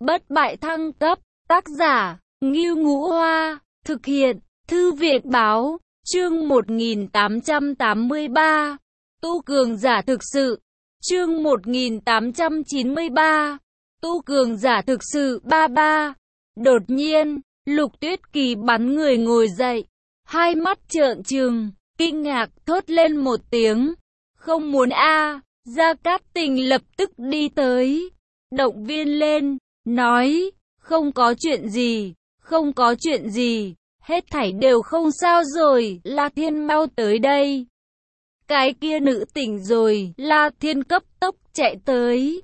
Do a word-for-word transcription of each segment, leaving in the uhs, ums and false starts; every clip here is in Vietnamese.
Bất bại thăng cấp, tác giả, Ngưu Ngũ Hoa, thực hiện, Thư viện báo, chương một nghìn tám trăm tám mươi ba, tu cường giả thực sự, chương một nghìn tám trăm chín mươi ba, tu cường giả thực sự ba ba. Đột nhiên, Lục Tuyết Kỳ bắn người ngồi dậy, hai mắt trợn trừng, kinh ngạc thốt lên một tiếng, không muốn a. Gia Cát Tình lập tức đi tới, động viên lên, nói, không có chuyện gì, không có chuyện gì, hết thảy đều không sao rồi, La Thiên mau tới đây. Cái kia nữ tỉnh rồi, La Thiên cấp tốc chạy tới.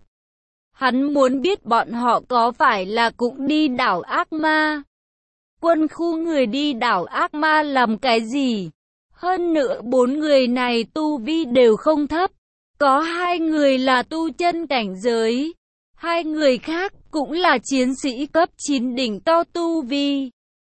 Hắn muốn biết bọn họ có phải là cũng đi đảo ác ma. Quân khu người đi đảo ác ma làm cái gì? Hơn nữa bốn người này tu vi đều không thấp. Có hai người là tu chân cảnh giới. Hai người khác cũng là chiến sĩ cấp chín đỉnh cao tu vi.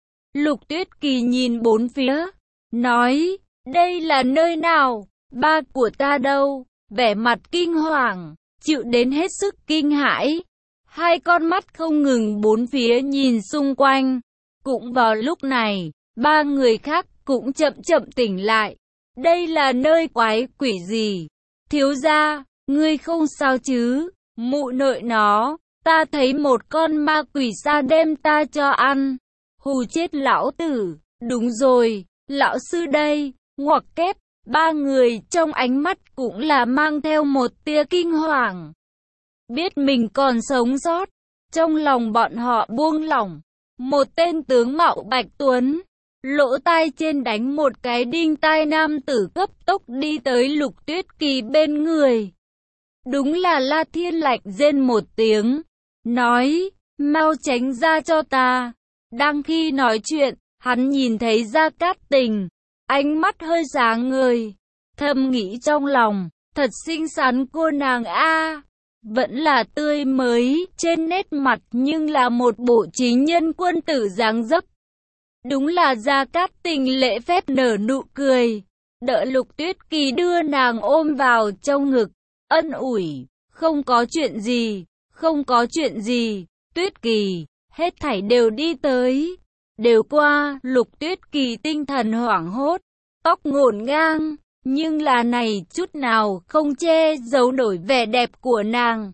Lục Tuyết Kỳ nhìn bốn phía, nói, đây là nơi nào? Ba của ta đâu? Vẻ mặt kinh hoàng, chịu đến hết sức kinh hãi. Hai con mắt không ngừng bốn phía nhìn xung quanh. Cũng vào lúc này, ba người khác cũng chậm chậm tỉnh lại. Đây là nơi quái quỷ gì? Thiếu gia, ngươi không sao chứ? Mụ nội nó, ta thấy một con ma quỷ sa đem ta cho ăn. Hù chết lão tử, đúng rồi, lão sư đây, ngoặc kép. Ba người trong ánh mắt cũng là mang theo một tia kinh hoàng. Biết mình còn sống sót, trong lòng bọn họ buông lỏng. Một tên tướng mạo bạch tuấn, lỗ tai trên đánh một cái đinh tai nam tử cấp tốc đi tới Lục Tuyết Kỳ bên người. Đúng là La Thiên lạnh rên một tiếng, nói, mau tránh ra cho ta. Đang khi nói chuyện, hắn nhìn thấy Gia Cát Tình, ánh mắt hơi sáng ngời, thầm nghĩ trong lòng, thật xinh xắn cô nàng a, vẫn là tươi mới, trên nét mặt nhưng là một bộ chính nhân quân tử dáng dấp. Đúng là Gia Cát Tình lễ phép nở nụ cười, đỡ Lục Tuyết Kỳ đưa nàng ôm vào trong ngực, ân ủi, không có chuyện gì, không có chuyện gì, Tuyết Kỳ, hết thảy đều đi tới, đều qua. Lục Tuyết Kỳ tinh thần hoảng hốt, tóc ngổn ngang, nhưng là này chút nào không che giấu nổi vẻ đẹp của nàng.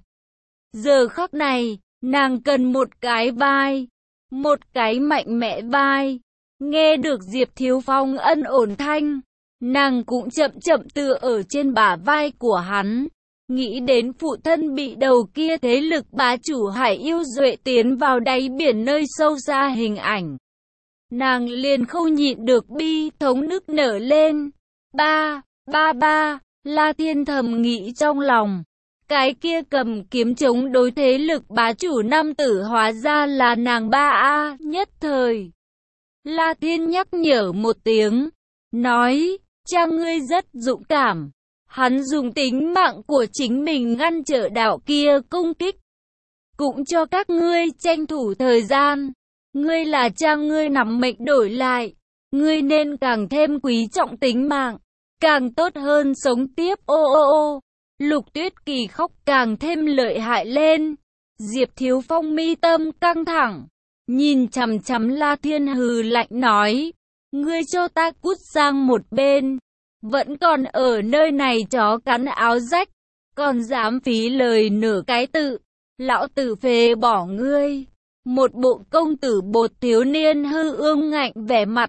Giờ khắc này, nàng cần một cái vai, một cái mạnh mẽ vai. Nghe được Diệp Thiếu Phong ân ổn thanh, nàng cũng chậm chậm tựa ở trên bả vai của hắn. Nghĩ đến phụ thân bị đầu kia thế lực bá chủ Hải Yêu Duệ tiến vào đáy biển nơi sâu xa hình ảnh, nàng liền không nhịn được bi thống nức nở lên. Ba, ba ba, La Thiên thầm nghĩ trong lòng. Cái kia cầm kiếm chống đối thế lực bá chủ nam tử hóa ra là nàng ba a. Nhất thời, La Thiên nhắc nhở một tiếng, nói, cha ngươi rất dũng cảm. Hắn dùng tính mạng của chính mình ngăn trở đạo kia công kích. Cũng cho các ngươi tranh thủ thời gian. Ngươi là cha ngươi nắm mệnh đổi lại. Ngươi nên càng thêm quý trọng tính mạng. Càng tốt hơn sống tiếp. Ô ô ô. Lục Tuyết Kỳ khóc càng thêm lợi hại lên. Diệp Thiếu Phong mi tâm căng thẳng, nhìn chằm chằm La Thiên hừ lạnh nói, ngươi cho ta cút sang một bên. Vẫn còn ở nơi này chó cắn áo rách, còn dám phí lời nửa cái tự, lão tử phế bỏ ngươi. Một bộ công tử bột thiếu niên hư ương ngạnh vẻ mặt.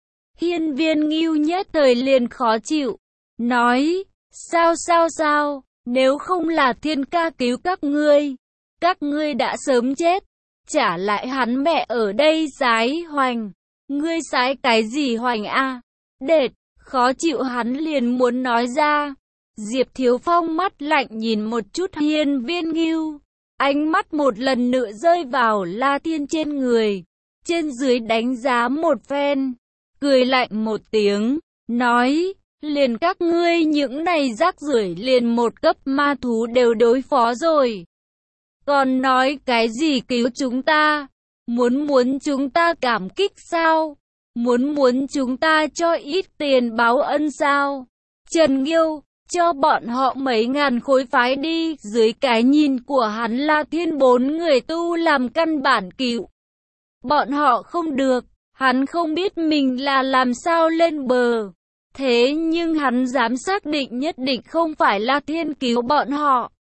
Hiên Viên Ngưu nhất thời liền khó chịu, nói, sao sao sao, nếu không là Thiên ca cứu các ngươi, các ngươi đã sớm chết. Trả lại hắn mẹ ở đây sái hoành, ngươi sái cái gì hoành a? Đệt, khó chịu hắn liền muốn nói ra. Diệp Thiếu Phong mắt lạnh nhìn một chút Hiên Viên Ngưu, ánh mắt một lần nữa rơi vào La Thiên trên người, trên dưới đánh giá một phen, cười lạnh một tiếng, nói, liền các ngươi những này rác rưởi liền một cấp ma thú đều đối phó rồi. Còn nói cái gì cứu chúng ta? Muốn muốn chúng ta cảm kích sao? Muốn muốn chúng ta cho ít tiền báo ân sao? Trần Nghiêu, cho bọn họ mấy ngàn khối phái đi. Dưới cái nhìn của hắn, La Thiên bốn người tu làm căn bản cứu bọn họ không được. Hắn không biết mình là làm sao lên bờ. Thế nhưng hắn dám xác định nhất định không phải La Thiên cứu bọn họ.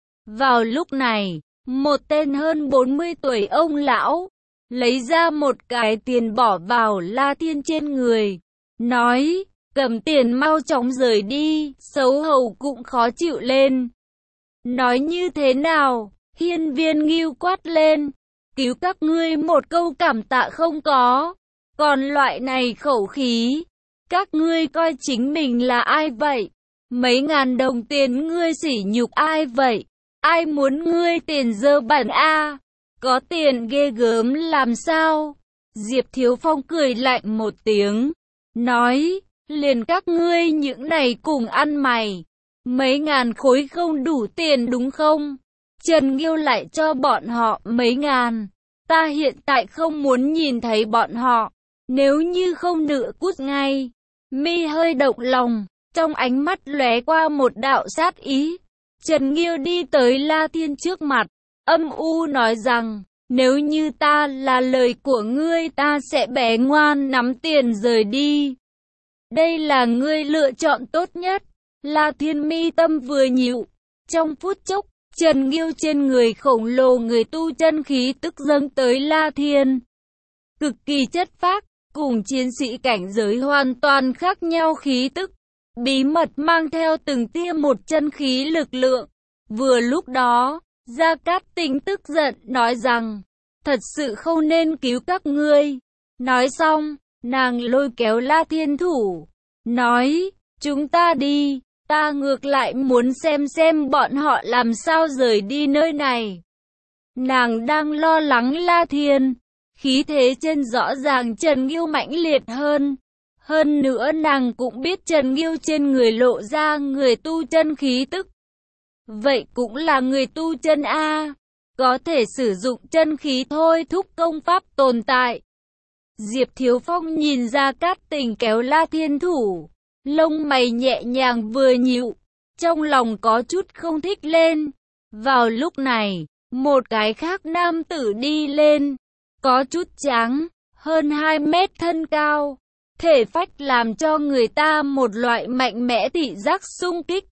Vào lúc này, một tên hơn bốn mươi tuổi ông lão lấy ra một cái tiền bỏ vào La Thiên trên người, nói, cầm tiền mau chóng rời đi. Xấu hầu cũng khó chịu lên. Nói như thế nào? Hiên Viên Ngưu quát lên, cứu các ngươi một câu cảm tạ không có. Còn loại này khẩu khí, các ngươi coi chính mình là ai vậy? Mấy ngàn đồng tiền ngươi sỉ nhục ai vậy? Ai muốn ngươi tiền dơ bẩn a? Có tiền ghê gớm làm sao? Diệp Thiếu Phong cười lạnh một tiếng, nói, liền các ngươi những này cùng ăn mày. Mấy ngàn khối không đủ tiền đúng không? Trần Nghiêu lại cho bọn họ mấy ngàn. Ta hiện tại không muốn nhìn thấy bọn họ. Nếu như không nửa cút ngay. Mi hơi động lòng, trong ánh mắt lóe qua một đạo sát ý. Trần Nghiêu đi tới La Thiên trước mặt, âm u nói rằng, nếu như ta là lời của ngươi, ta sẽ bé ngoan nắm tiền rời đi. Đây là ngươi lựa chọn tốt nhất. La Thiên mi tâm vừa nhịu. Trong phút chốc, Trần Nghiêu trên người khổng lồ người tu chân khí tức dâng tới La Thiên. Cực kỳ chất phác, cùng chiến sĩ cảnh giới hoàn toàn khác nhau khí tức. Bí mật mang theo từng tia một chân khí lực lượng. Vừa lúc đó, Gia Cát Tình tức giận nói rằng, thật sự không nên cứu các ngươi. Nói xong, nàng lôi kéo La Thiên thủ, nói, chúng ta đi. Ta ngược lại muốn xem xem bọn họ làm sao rời đi nơi này. Nàng đang lo lắng La Thiên. Khí thế trên rõ ràng Trần Nghiêu mãnh liệt hơn. Hơn nữa nàng cũng biết Trần Nghiêu trên người lộ ra người tu chân khí tức. Vậy cũng là người tu chân A. Có thể sử dụng chân khí thôi thúc công pháp tồn tại. Diệp Thiếu Phong nhìn Gia Cát Tình kéo La Thiên thủ. Lông mày nhẹ nhàng vừa nhịu, trong lòng có chút không thích lên. Vào lúc này, một cái khác nam tử đi lên, có chút trắng, hơn hai mét thân cao, thể phách làm cho người ta một loại mạnh mẽ thị giác xung kích.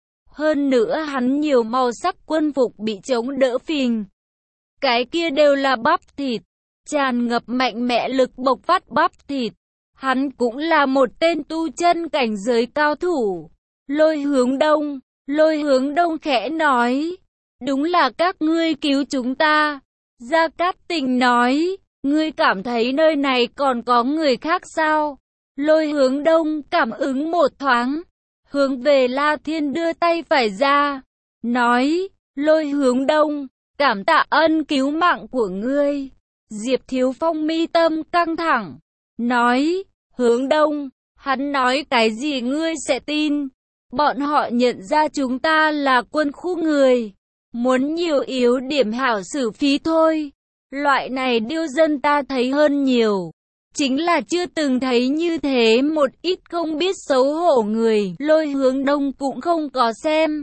Hơn nữa hắn nhiều màu sắc quân phục bị chống đỡ phình. Cái kia đều là bắp thịt, tràn ngập mạnh mẽ lực bộc phát bắp thịt. Hắn cũng là một tên tu chân cảnh giới cao thủ. Lôi Hướng Đông, Lôi Hướng Đông khẽ nói, đúng là các ngươi cứu chúng ta. Gia Cát Tình nói, ngươi cảm thấy nơi này còn có người khác sao? Lôi Hướng Đông cảm ứng một thoáng, hướng về La Thiên đưa tay phải ra, nói, Lôi Hướng Đông, cảm tạ ân cứu mạng của ngươi. Diệp Thiếu Phong mi tâm căng thẳng, nói, Hướng Đông, hắn nói cái gì ngươi sẽ tin? Bọn họ nhận ra chúng ta là quân khu người, muốn nhiều yếu điểm hảo xử phí thôi. Loại này điêu dân ta thấy hơn nhiều, chính là chưa từng thấy như thế một ít không biết xấu hổ người. Lôi Hướng Đông cũng không có xem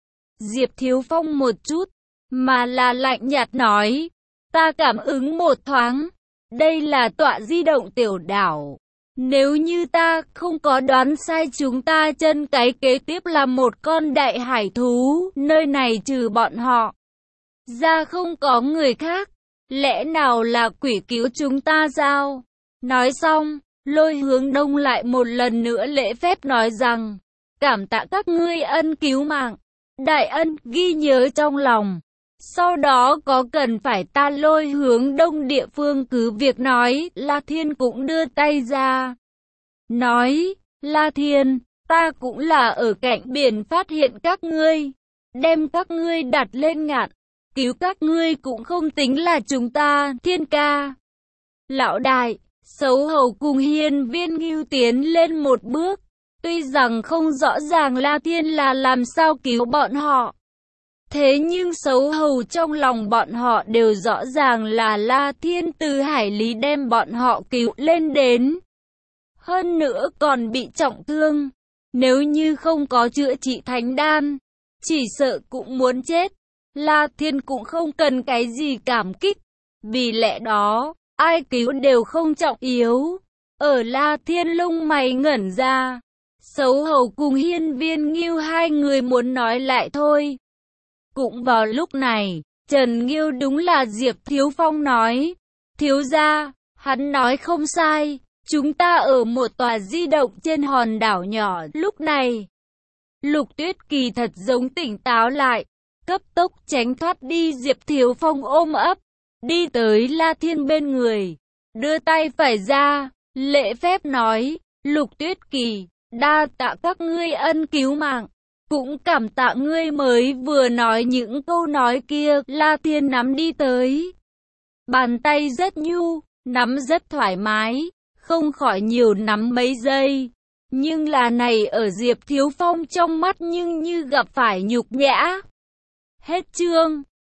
Diệp Thiếu Phong một chút, mà là lạnh nhạt nói, ta cảm ứng một thoáng, đây là tọa di động tiểu đảo. Nếu như ta không có đoán sai, chúng ta chân cái kế tiếp là một con đại hải thú, nơi này trừ bọn họ ra không có người khác, lẽ nào là quỷ cứu chúng ta sao? Nói xong, Lôi Hướng Đông lại một lần nữa lễ phép nói rằng, cảm tạ các ngươi ân cứu mạng, đại ân ghi nhớ trong lòng. Sau đó có cần phải ta Lôi Hướng Đông địa phương cứ việc nói. La Thiên cũng đưa tay ra, nói, La Thiên, ta cũng là ở cạnh biển phát hiện các ngươi, đem các ngươi đặt lên ngạn, cứu các ngươi cũng không tính là chúng ta. Thiên ca, lão đại, xấu hầu cùng Hiên Viên Ngưu tiến lên một bước, tuy rằng không rõ ràng La Thiên là làm sao cứu bọn họ. Thế nhưng xấu hầu trong lòng bọn họ đều rõ ràng là La Thiên từ hải lý đem bọn họ cứu lên đến. Hơn nữa còn bị trọng thương. Nếu như không có chữa trị thánh đan, chỉ sợ cũng muốn chết. La Thiên cũng không cần cái gì cảm kích. Vì lẽ đó, ai cứu đều không trọng yếu. Ở La Thiên lông mày ngẩn ra. Sấu hầu cùng Hiên Viên Ngưu hai người muốn nói lại thôi. Cũng vào lúc này, Trần Nghiêu đúng là Diệp Thiếu Phong nói. Thiếu gia, hắn nói không sai. Chúng ta ở một tòa di động trên hòn đảo nhỏ. Lúc này, Lục Tuyết Kỳ thật giống tỉnh táo lại. Cấp tốc tránh thoát đi. Diệp Thiếu Phong ôm ấp, đi tới La Thiên bên người. Đưa tay phải ra, lễ phép nói. Lục Tuyết Kỳ, đa tạ các ngươi ân cứu mạng. Cũng cảm tạ ngươi mới vừa nói những câu nói kia. La Thiên nắm đi tới. Bàn tay rất nhu, nắm rất thoải mái. Không khỏi nhiều nắm mấy giây. Nhưng là này ở Diệp Thiếu Phong trong mắt nhưng như gặp phải nhục nhã. Hết chương.